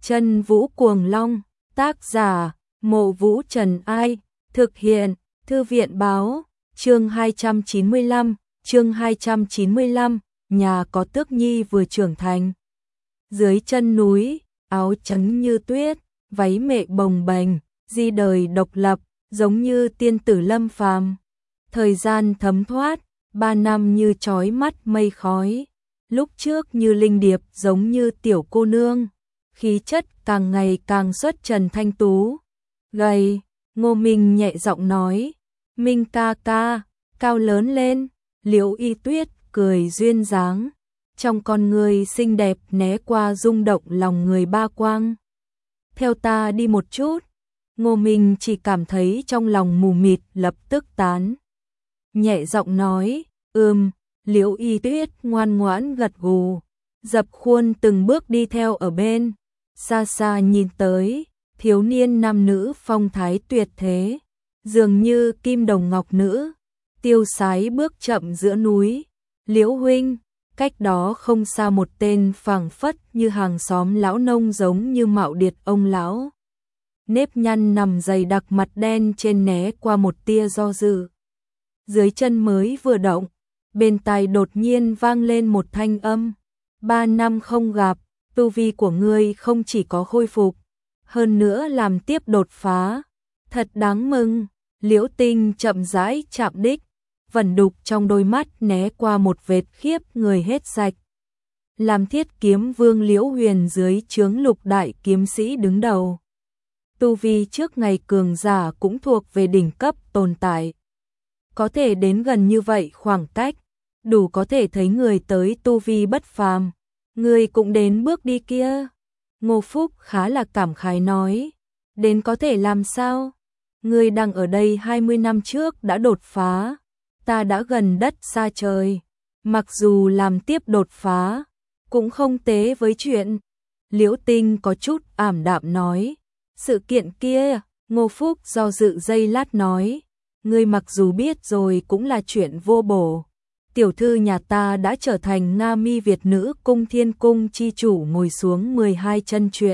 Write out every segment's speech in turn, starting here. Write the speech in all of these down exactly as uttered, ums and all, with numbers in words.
Chân Vũ Cuồng Long, tác giả, Mộ Vũ Trần Ai, thực hiện, Thư viện báo, chương hai trăm chín mươi lăm, chương hai trăm chín mươi lăm, nhà có Tước Nhi vừa trưởng thành. Dưới chân núi, áo trắng như tuyết, váy mệ bồng bềnh, di đời độc lập, giống như tiên tử lâm phàm. Thời gian thấm thoát, ba năm như trói mắt mây khói, lúc trước như linh điệp giống như tiểu cô nương, khí chất càng ngày càng xuất trần thanh tú. Gầy, Ngô Minh nhẹ giọng nói, Minh ca ca, cao lớn lên. Liễu Y Tuyết cười duyên dáng, trong con người xinh đẹp né qua rung động lòng người ba quang. Theo ta đi một chút. Ngô Minh chỉ cảm thấy trong lòng mù mịt lập tức tán. Nhẹ giọng nói, ừm, Liễu Y Tuyết ngoan ngoãn gật gù, dập khuôn từng bước đi theo ở bên. Xa xa nhìn tới, thiếu niên nam nữ phong thái tuyệt thế, dường như kim đồng ngọc nữ, tiêu sái bước chậm giữa núi. Liễu huynh, cách đó không xa một tên phảng phất như hàng xóm lão nông giống như Mạo Điệt ông lão. Nếp nhăn nằm dày đặc mặt đen trên né qua một tia do dự. Dưới chân mới vừa động, bên tai đột nhiên vang lên một thanh âm. Ba năm không gặp, tu vi của ngươi không chỉ có khôi phục, hơn nữa làm tiếp đột phá. Thật đáng mừng. Liễu Tinh chậm rãi chạm đích, vẩn đục trong đôi mắt né qua một vệt khiếp người hết sạch. Làm Thiết Kiếm Vương Liễu Huyền dưới trướng lục đại kiếm sĩ đứng đầu. Tu vi trước ngày cường giả cũng thuộc về đỉnh cấp tồn tại. Có thể đến gần như vậy khoảng cách, đủ có thể thấy người tới tu vi bất phàm. Người cũng đến bước đi kia. Ngô Phúc khá là cảm khái nói, đến có thể làm sao? Người đang ở đây hai mươi năm trước đã đột phá, ta đã gần đất xa trời. Mặc dù làm tiếp đột phá, cũng không tế với chuyện. Liễu Tinh có chút ảm đạm nói, sự kiện kia. Ngô Phúc do dự giây lát nói, ngươi mặc dù biết rồi cũng là chuyện vô bổ. Tiểu thư nhà ta đã trở thành Nga Mi Việt nữ cung Thiên Cung chi chủ ngồi xuống mười hai chân chuyện.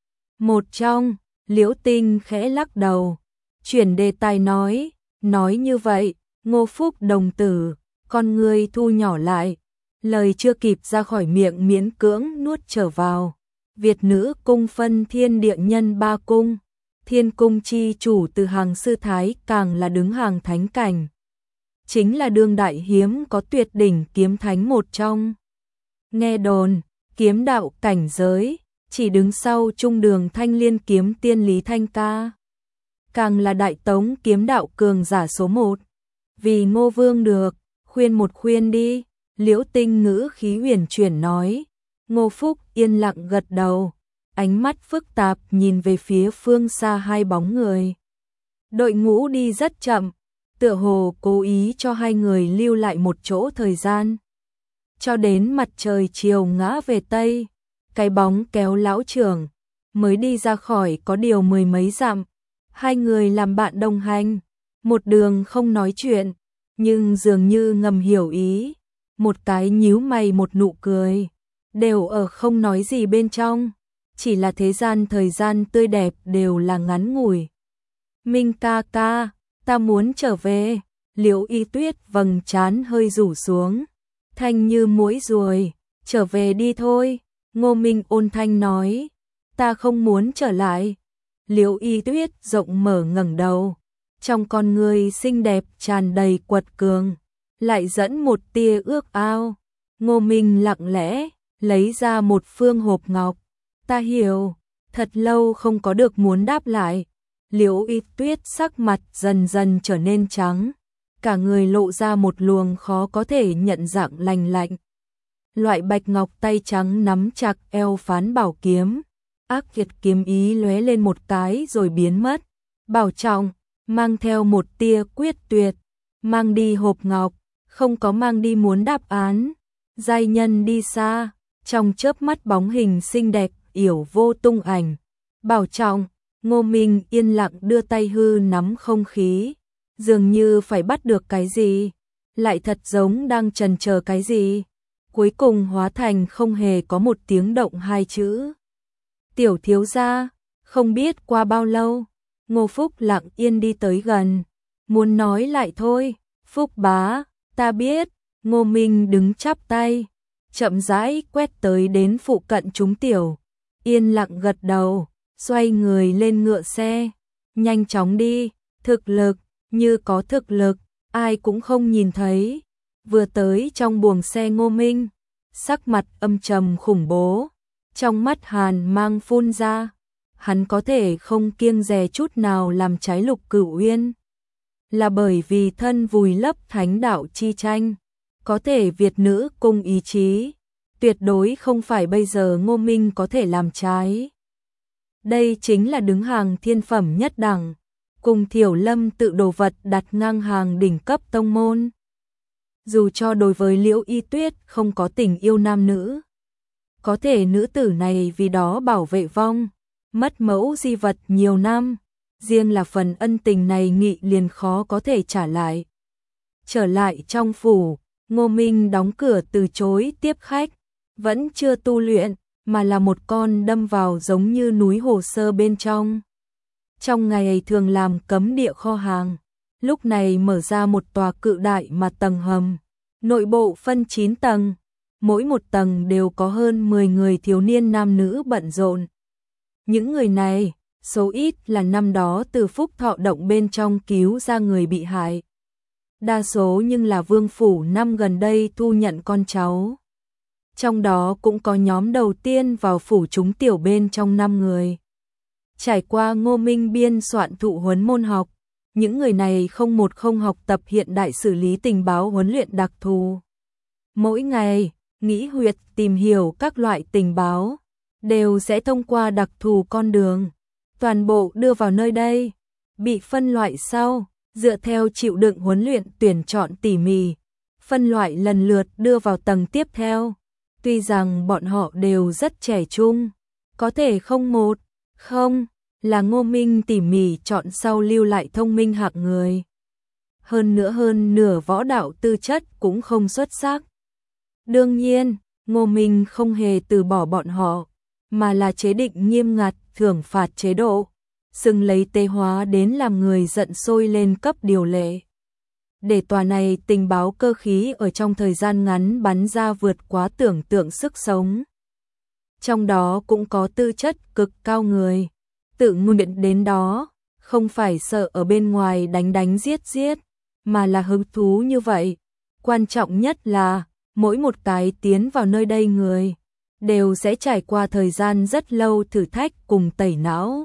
Một trong, Liễu Tinh khẽ lắc đầu, chuyển đề tài nói, nói như vậy, Ngô Phúc đồng tử, con ngươi thu nhỏ lại, lời chưa kịp ra khỏi miệng miễn cưỡng nuốt trở vào. Việt nữ cung phân thiên địa nhân ba cung, Thiên Cung chi chủ từ hàng sư thái càng là đứng hàng thánh cảnh. Chính là đương đại hiếm có tuyệt đỉnh kiếm thánh một trong. Nghe đồn, kiếm đạo cảnh giới, chỉ đứng sau trung đường Thanh Liên kiếm tiên Lý Thanh Ca. Càng là đại tống kiếm đạo cường giả số một. Vì Ngô Vương được, khuyên một khuyên đi. Liễu Tinh ngữ khí huyền chuyển nói. Ngô Phúc yên lặng gật đầu, ánh mắt phức tạp nhìn về phía phương xa hai bóng người. Đội ngũ đi rất chậm, tựa hồ cố ý cho hai người lưu lại một chỗ thời gian. Cho đến mặt trời chiều ngã về Tây, cái bóng kéo lão trưởng, mới đi ra khỏi có điều mười mấy dặm. Hai người làm bạn đồng hành, một đường không nói chuyện, nhưng dường như ngầm hiểu ý. Một cái nhíu mày một nụ cười, đều ở không nói gì bên trong. Chỉ là thế gian thời gian tươi đẹp đều là ngắn ngủi. Minh ca ca, ta muốn trở về. Liễu Y Tuyết vầng trán hơi rủ xuống, thanh như muỗi ruồi, trở về đi thôi. Ngô Minh ôn thanh nói, ta không muốn trở lại. Liễu Y Tuyết rộng mở ngẩng đầu, trong con người xinh đẹp tràn đầy quật cường, lại dẫn một tia ước ao. Ngô Minh lặng lẽ lấy ra một phương hộp ngọc. Ta hiểu. Thật lâu không có được muốn đáp lại. Liễu Y Tuyết sắc mặt dần dần trở nên trắng, cả người lộ ra một luồng khó có thể nhận dạng lành lạnh. Loại bạch ngọc tay trắng nắm chặt eo phán bảo kiếm, ác liệt kiếm ý lóe lên một cái rồi biến mất. Bảo trọng, mang theo một tia quyết tuyệt, mang đi hộp ngọc, không có mang đi muốn đáp án. Giai nhân đi xa, trong chớp mắt bóng hình xinh đẹp yểu vô tung ảnh. Bảo trọng. Ngô Minh yên lặng đưa tay hư nắm không khí, dường như phải bắt được cái gì, lại thật giống đang chần chờ cái gì. Cuối cùng hóa thành không hề có một tiếng động hai chữ. Tiểu thiếu gia, không biết qua bao lâu, Ngô Phúc lặng yên đi tới gần, muốn nói lại thôi, Phúc bá, ta biết, Ngô Minh đứng chắp tay, chậm rãi quét tới đến phụ cận chúng tiểu, yên lặng gật đầu, xoay người lên ngựa xe, nhanh chóng đi, thực lực, như có thực lực, ai cũng không nhìn thấy, vừa tới trong buồng xe Ngô Minh, sắc mặt âm trầm khủng bố, trong mắt hàn mang phun ra, hắn có thể không kiêng dè chút nào làm trái Lục Cửu Uyên, là bởi vì thân vùi lấp thánh đạo chi tranh, có thể Việt nữ cùng ý chí, tuyệt đối không phải bây giờ Ngô Minh có thể làm trái. Đây chính là đứng hàng thiên phẩm nhất đẳng, cùng Thiểu Lâm tự đồ vật đặt ngang hàng đỉnh cấp tông môn. Dù cho đối với Liễu Y Tuyết không có tình yêu nam nữ, có thể nữ tử này vì đó bảo vệ vong, mất mẫu di vật nhiều năm, riêng là phần ân tình này nghị liền khó có thể trả lại. Trở lại trong phủ, Ngô Minh đóng cửa từ chối tiếp khách, vẫn chưa tu luyện, mà là một con đâm vào giống như núi hồ sơ bên trong. Trong ngày thường làm cấm địa kho hàng, lúc này mở ra một tòa cự đại mà tầng hầm, nội bộ phân chín tầng, mỗi một tầng đều có hơn mười người thiếu niên nam nữ bận rộn. Những người này, số ít là năm đó từ Phúc Thọ động bên trong cứu ra người bị hại. Đa số nhưng là vương phủ năm gần đây thu nhận con cháu. Trong đó cũng có nhóm đầu tiên vào phủ chúng tiểu bên trong năm người. Trải qua Ngô Minh biên soạn thụ huấn môn học, những người này không một không học tập hiện đại xử lý tình báo huấn luyện đặc thù. Mỗi ngày, nghĩ huyệt tìm hiểu các loại tình báo, đều sẽ thông qua đặc thù con đường, toàn bộ đưa vào nơi đây, bị phân loại sau, dựa theo chịu đựng huấn luyện tuyển chọn tỉ mỉ, phân loại lần lượt đưa vào tầng tiếp theo. Tuy rằng bọn họ đều rất trẻ trung, có thể không một, không, là Ngô Minh tỉ mỉ chọn sau lưu lại thông minh hạng người. Hơn nữa hơn nửa võ đạo tư chất cũng không xuất sắc. Đương nhiên, Ngô Minh không hề từ bỏ bọn họ, mà là chế định nghiêm ngặt thưởng phạt chế độ, xưng lấy tê hóa đến làm người giận sôi lên cấp điều lệ. Để tòa này tình báo cơ khí ở trong thời gian ngắn bắn ra vượt quá tưởng tượng sức sống. Trong đó cũng có tư chất cực cao người, tự nguyện đến đó, không phải sợ ở bên ngoài đánh đánh giết giết, mà là hứng thú như vậy. Quan trọng nhất là, mỗi một cái tiến vào nơi đây người, đều sẽ trải qua thời gian rất lâu thử thách cùng tẩy não.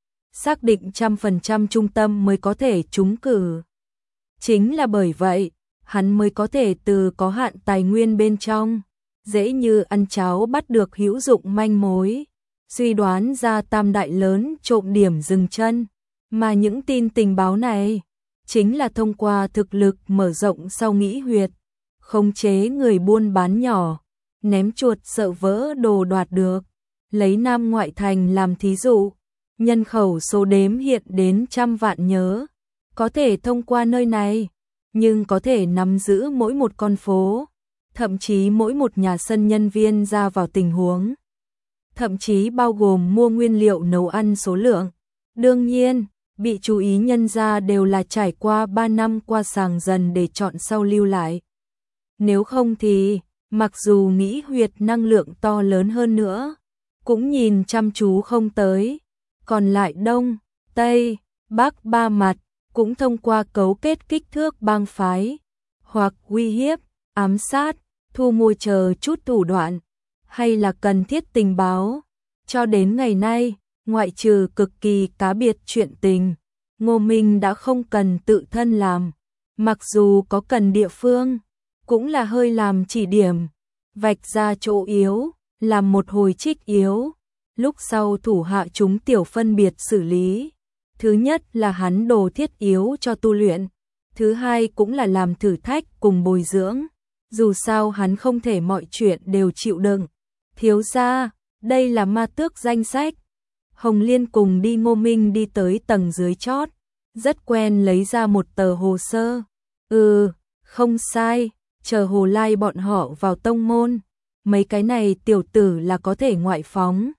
Xác định trăm phần trăm trung tâm mới có thể trúng cử. Chính là bởi vậy, hắn mới có thể từ có hạn tài nguyên bên trong, dễ như ăn cháo bắt được hữu dụng manh mối, suy đoán ra tam đại lớn trộm điểm dừng chân, mà những tin tình báo này, chính là thông qua thực lực mở rộng sau nghĩ huyệt, khống chế người buôn bán nhỏ, ném chuột sợ vỡ đồ đoạt được, lấy Nam Ngoại Thành làm thí dụ, nhân khẩu số đếm hiện đến trăm vạn nhớ. Có thể thông qua nơi này, nhưng có thể nắm giữ mỗi một con phố, thậm chí mỗi một nhà sân nhân viên ra vào tình huống, thậm chí bao gồm mua nguyên liệu nấu ăn số lượng. Đương nhiên, bị chú ý nhân ra đều là trải qua ba năm qua sàng dần để chọn sau lưu lại. Nếu không thì, mặc dù nghĩ huyệt năng lượng to lớn hơn nữa, cũng nhìn chăm chú không tới, còn lại Đông, Tây, Bắc ba mặt, cũng thông qua cấu kết kích thước bang phái, hoặc uy hiếp, ám sát, thu mua chờ chút thủ đoạn, hay là cần thiết tình báo. Cho đến ngày nay, ngoại trừ cực kỳ cá biệt chuyện tình, Ngô Minh đã không cần tự thân làm, mặc dù có cần địa phương, cũng là hơi làm chỉ điểm, vạch ra chỗ yếu, làm một hồi trích yếu, lúc sau thủ hạ chúng tiểu phân biệt xử lý. Thứ nhất là hắn đồ thiết yếu cho tu luyện, thứ hai cũng là làm thử thách cùng bồi dưỡng, dù sao hắn không thể mọi chuyện đều chịu đựng. Thiếu gia, đây là ma tước danh sách. Hồng Liên cùng đi Ngô Minh đi tới tầng dưới chót, rất quen lấy ra một tờ hồ sơ. Ừ, không sai, chờ Hồ Lai bọn họ vào tông môn, mấy cái này tiểu tử là có thể ngoại phóng.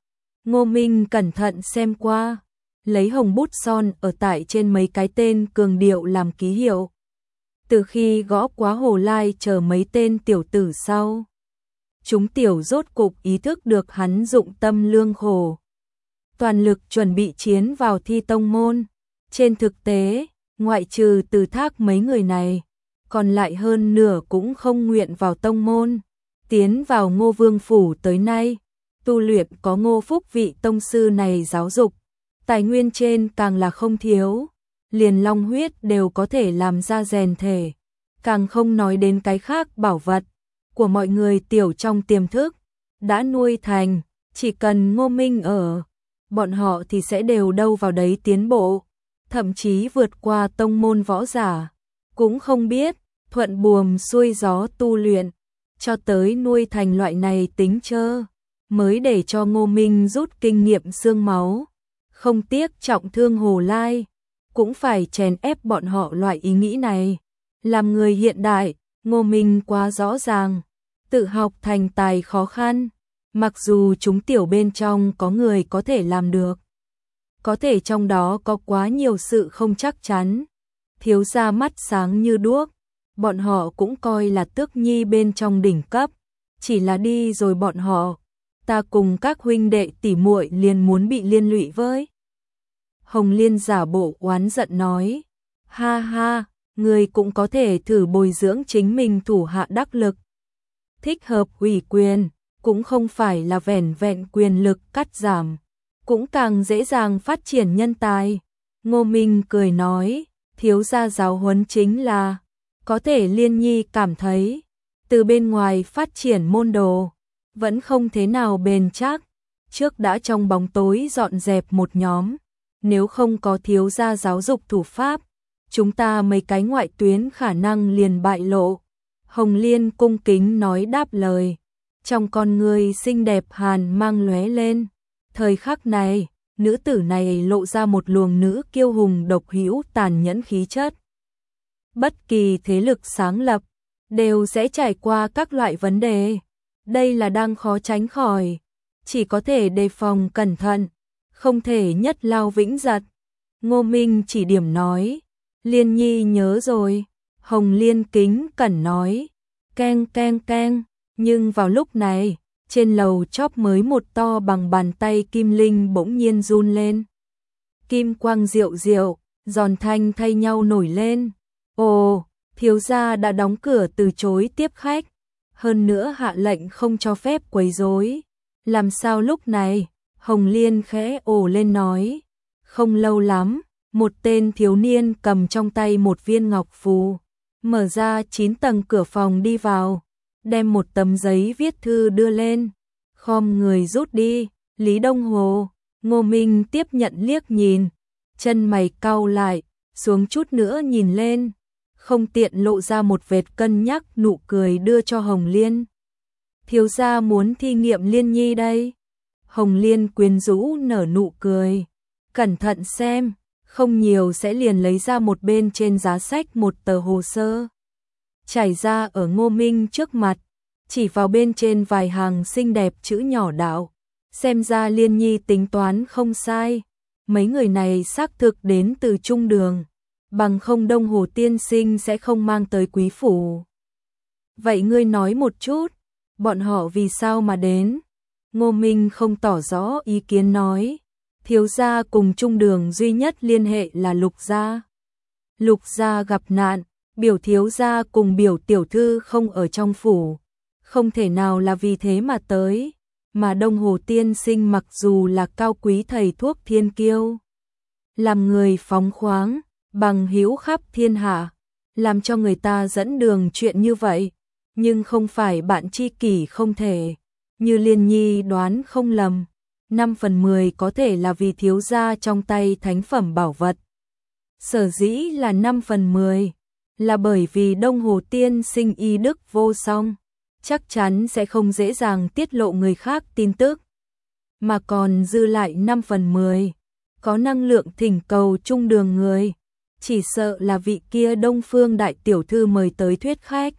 Ngô Minh cẩn thận xem qua, lấy hồng bút son ở tại trên mấy cái tên cường điệu làm ký hiệu. Từ khi gõ quá Hồ Lai chờ mấy tên tiểu tử sau, chúng tiểu rốt cục ý thức được hắn dụng tâm lương khổ, toàn lực chuẩn bị chiến vào thi tông môn. Trên thực tế, ngoại trừ Từ Thác mấy người này, còn lại hơn nửa cũng không nguyện vào tông môn. Tiến vào Ngô Vương phủ tới nay, tu luyện có Ngô Phúc vị tông sư này giáo dục, tài nguyên trên càng là không thiếu, liền long huyết đều có thể làm ra rèn thể, càng không nói đến cái khác bảo vật của mọi người tiểu trong tiềm thức đã nuôi thành, chỉ cần Ngô Minh ở, bọn họ thì sẽ đều đâu vào đấy tiến bộ, thậm chí vượt qua tông môn võ giả, cũng không biết, thuận buồm xuôi gió tu luyện, cho tới nuôi thành loại này tính chơ, mới để cho Ngô Minh rút kinh nghiệm xương máu, không tiếc trọng thương Hồ Lai, cũng phải chèn ép bọn họ loại ý nghĩ này. Làm người hiện đại, Ngô Minh quá rõ ràng, tự học thành tài khó khăn, mặc dù chúng tiểu bên trong có người có thể làm được, có thể trong đó có quá nhiều sự không chắc chắn. Thiếu gia mắt sáng như đuốc, bọn họ cũng coi là tước nhi bên trong đỉnh cấp, chỉ là đi rồi bọn họ, ta cùng các huynh đệ tỉ muội liền muốn bị liên lụy với. Hồng Liên giả bộ oán giận nói, ha ha, người cũng có thể thử bồi dưỡng chính mình thủ hạ đắc lực. Thích hợp ủy quyền, cũng không phải là vẻn vẹn quyền lực cắt giảm, cũng càng dễ dàng phát triển nhân tài. Ngô Minh cười nói, thiếu gia giáo huấn chính là, có thể Liên Nhi cảm thấy, từ bên ngoài phát triển môn đồ, vẫn không thế nào bền chắc, trước đã trong bóng tối dọn dẹp một nhóm, nếu không có thiếu gia giáo dục thủ pháp, chúng ta mấy cái ngoại tuyến khả năng liền bại lộ. Hồng Liên cung kính nói đáp lời, trong con người xinh đẹp hàn mang lóe lên. Thời khắc này, nữ tử này lộ ra một luồng nữ kiêu hùng độc hữu tàn nhẫn khí chất. Bất kỳ thế lực sáng lập, đều sẽ trải qua các loại vấn đề. Đây là đang khó tránh khỏi, chỉ có thể đề phòng cẩn thận, không thể nhất lao vĩnh giật. Ngô Minh chỉ điểm nói, Liên Nhi nhớ rồi. Hồng Liên kính cẩn nói, keng keng keng, nhưng vào lúc này, trên lầu chóp mới một to bằng bàn tay kim linh bỗng nhiên run lên. Kim quang diệu diệu, giòn thanh thay nhau nổi lên. Ồ, thiếu gia đã đóng cửa từ chối tiếp khách, hơn nữa hạ lệnh không cho phép quấy rối. Làm sao lúc này? Hồng Liên khẽ ồ lên nói, không lâu lắm, một tên thiếu niên cầm trong tay một viên ngọc phù, mở ra chín tầng cửa phòng đi vào, đem một tấm giấy viết thư đưa lên, khom người rút đi. Lý Đông Hồ, Ngô Minh tiếp nhận liếc nhìn, chân mày cau lại, xuống chút nữa nhìn lên, không tiện lộ ra một vệt cân nhắc nụ cười đưa cho Hồng Liên. Thiếu gia muốn thi nghiệm Liên Nhi đây. Hồng Liên quyến rũ nở nụ cười, cẩn thận xem, không nhiều sẽ liền lấy ra một bên trên giá sách một tờ hồ sơ, trải ra ở Ngô Minh trước mặt, chỉ vào bên trên vài hàng xinh đẹp chữ nhỏ đạo, xem ra Liên Nhi tính toán không sai, mấy người này xác thực đến từ Trung Đường, bằng không Đông Hồ tiên sinh sẽ không mang tới quý phủ. Vậy ngươi nói một chút, bọn họ vì sao mà đến? Ngô Minh không tỏ rõ ý kiến nói, thiếu gia cùng Trung Đường duy nhất liên hệ là Lục gia. Lục gia gặp nạn, biểu thiếu gia cùng biểu tiểu thư không ở trong phủ, không thể nào là vì thế mà tới, mà Đông Hồ tiên sinh mặc dù là cao quý thầy thuốc thiên kiêu, làm người phóng khoáng, bằng hữu khắp thiên hạ, làm cho người ta dẫn đường chuyện như vậy, nhưng không phải bạn tri kỷ không thể. Như Liên Nhi đoán không lầm, năm phần mười có thể là vì thiếu gia trong tay thánh phẩm bảo vật. Sở dĩ là năm phần mười, là bởi vì Đông Hồ tiên sinh y đức vô song, chắc chắn sẽ không dễ dàng tiết lộ người khác tin tức. Mà còn dư lại năm phần mười, có năng lượng thỉnh cầu Trung Đường người, chỉ sợ là vị kia Đông Phương đại tiểu thư mời tới thuyết khách.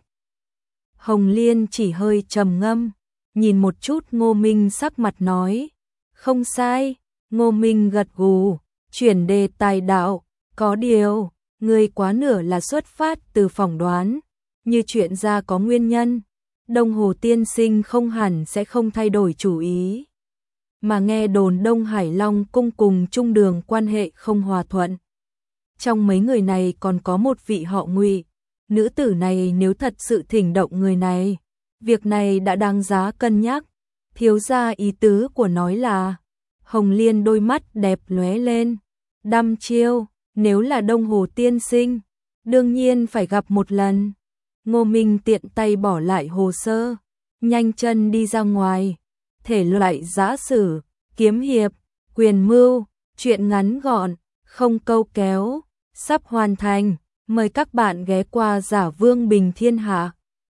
Hồng Liên chỉ hơi trầm ngâm, nhìn một chút Ngô Minh sắc mặt nói, Không sai, Ngô Minh gật gù, chuyển đề tài đạo, có điều, người quá nửa là xuất phát từ phỏng đoán, như chuyện ra có nguyên nhân, Đông Hồ tiên sinh không hẳn sẽ không thay đổi chủ ý. Mà nghe đồn Đông Hải Long cung cùng Trung Đường quan hệ không hòa thuận. Trong mấy người này còn có một vị họ Ngụy, nữ tử này nếu thật sự thỉnh động người này, việc này đã đáng giá cân nhắc. Thiếu gia ý tứ của nói là, Hồng Liên đôi mắt đẹp lóe lên, đăm chiêu, nếu là Đông Hồ tiên sinh, đương nhiên phải gặp một lần. Ngô Minh tiện tay bỏ lại hồ sơ, nhanh chân đi ra ngoài. Thể loại giã sử, kiếm hiệp, quyền mưu, truyện ngắn gọn, không câu kéo, sắp hoàn thành. Mời các bạn ghé qua Giả Vương Bình Thiên Hạ.